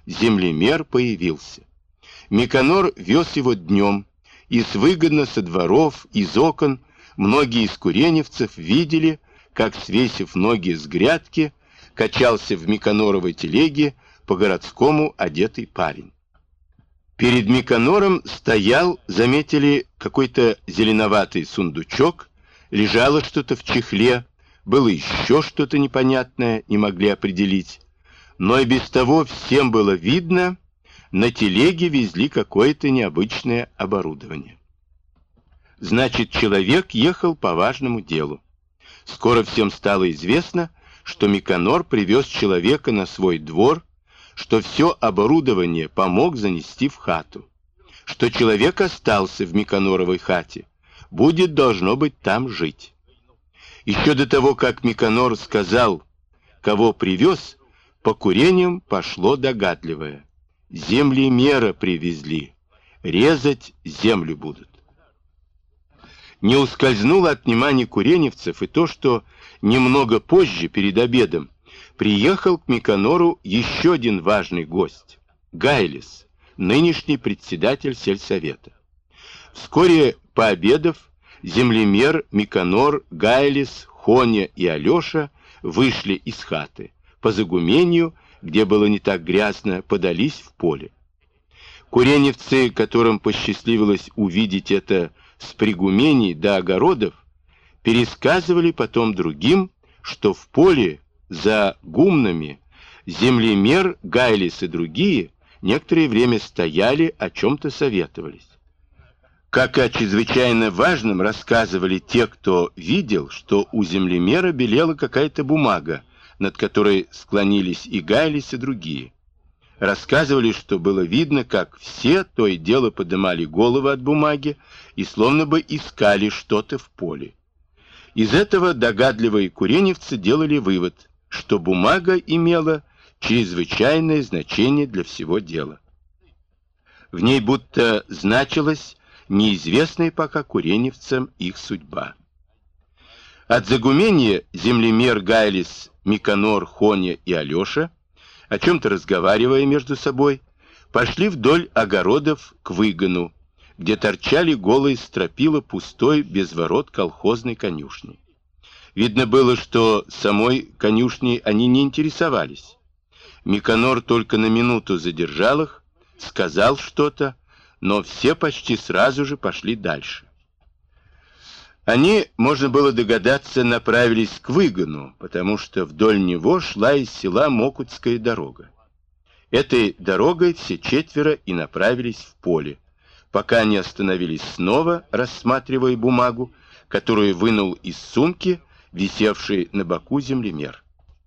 землемер появился. Миканор вез его днем, и выгодно со дворов, из окон, многие из куреневцев видели, как, свесив ноги с грядки, качался в Миканоровой телеге по-городскому одетый парень. Перед Миканором стоял, заметили, какой-то зеленоватый сундучок, лежало что-то в чехле, было еще что-то непонятное, не могли определить. Но и без того всем было видно, на телеге везли какое-то необычное оборудование. Значит, человек ехал по важному делу. Скоро всем стало известно, что Миканор привез человека на свой двор, что все оборудование помог занести в хату, что человек остался в Миканоровой хате, будет, должно быть, там жить. Еще до того, как Миканор сказал, кого привез, по курениям пошло догадливое. Землемера привезли, резать землю будут. Не ускользнуло от внимания куреневцев и то, что немного позже, перед обедом, приехал к Миканору еще один важный гость — Гайлис, нынешний председатель сельсовета. Вскоре пообедав, землемер, Миканор, Гайлис, Хоня и Алеша вышли из хаты. По загумению, где было не так грязно, подались в поле. Куреневцы, которым посчастливилось увидеть это с пригумений до огородов, пересказывали потом другим, что в поле за гумнами землемер, Гайлис и другие некоторое время стояли, о чем-то советовались. Как о чрезвычайно важном рассказывали те, кто видел, что у землемера белела какая-то бумага, над которой склонились и Гайлис, и другие. Рассказывали, что было видно, как все то и дело поднимали головы от бумаги и словно бы искали что-то в поле. Из этого догадливые куреневцы делали вывод, что бумага имела чрезвычайное значение для всего дела. В ней будто значилась неизвестная пока куреневцам их судьба. От загумения землемер, Гайлис, Миканор, Хоня и Алеша, о чем-то разговаривая между собой, пошли вдоль огородов к выгону, где торчали голые стропила пустой без ворот колхозной конюшни. Видно было, что самой конюшней они не интересовались. Миканор только на минуту задержал их, сказал что-то, но все почти сразу же пошли дальше. Они, можно было догадаться, направились к выгону, потому что вдоль него шла из села Мокутская дорога. Этой дорогой все четверо и направились в поле, пока не остановились снова, рассматривая бумагу, которую вынул из сумки, висевшей на боку землемер.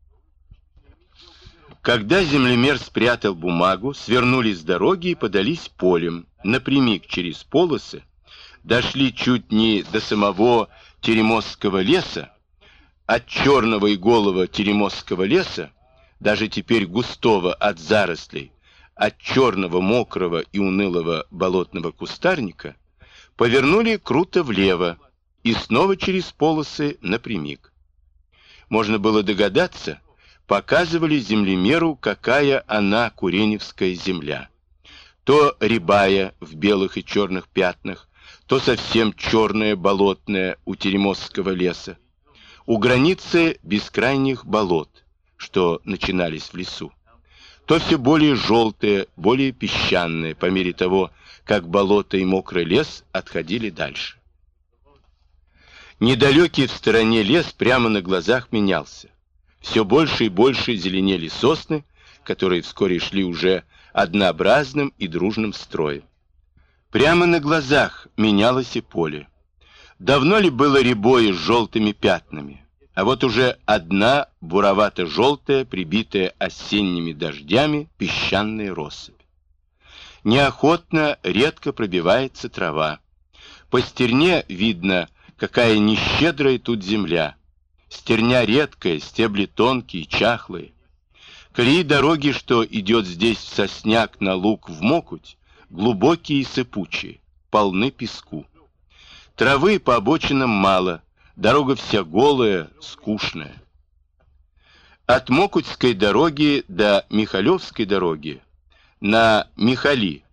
Когда землемер спрятал бумагу, свернули с дороги и подались полем, напрямик через полосы, дошли чуть не до самого Теремосского леса. От черного и голого Теремосского леса, даже теперь густого от зарослей, от черного, мокрого и унылого болотного кустарника, повернули круто влево и снова через полосы напрямик. Можно было догадаться, показывали землемеру, какая она куреневская земля. То рябая в белых и черных пятнах, то совсем черная болотная у Теремосского леса, у границы бескрайних болот, что начинались в лесу, то все более желтое, более песчаное, по мере того, как болото и мокрый лес отходили дальше. Недалекий в стороне лес прямо на глазах менялся. Все больше и больше зеленели сосны, которые вскоре шли уже однообразным и дружным строем. Прямо на глазах менялось и поле. Давно ли было рябое с желтыми пятнами? А вот уже одна буровато-желтая, прибитая осенними дождями, песчаная россыпь. Неохотно, редко пробивается трава. По стерне видно, какая нещедрая тут земля. Стерня редкая, стебли тонкие, чахлые. Колеи дороги, что идет здесь в сосняк на луг в Мокуть, глубокие и сыпучие, полны песку. Травы по обочинам мало, дорога вся голая, скучная. От Мокутской дороги до Михалевской дороги на Михали,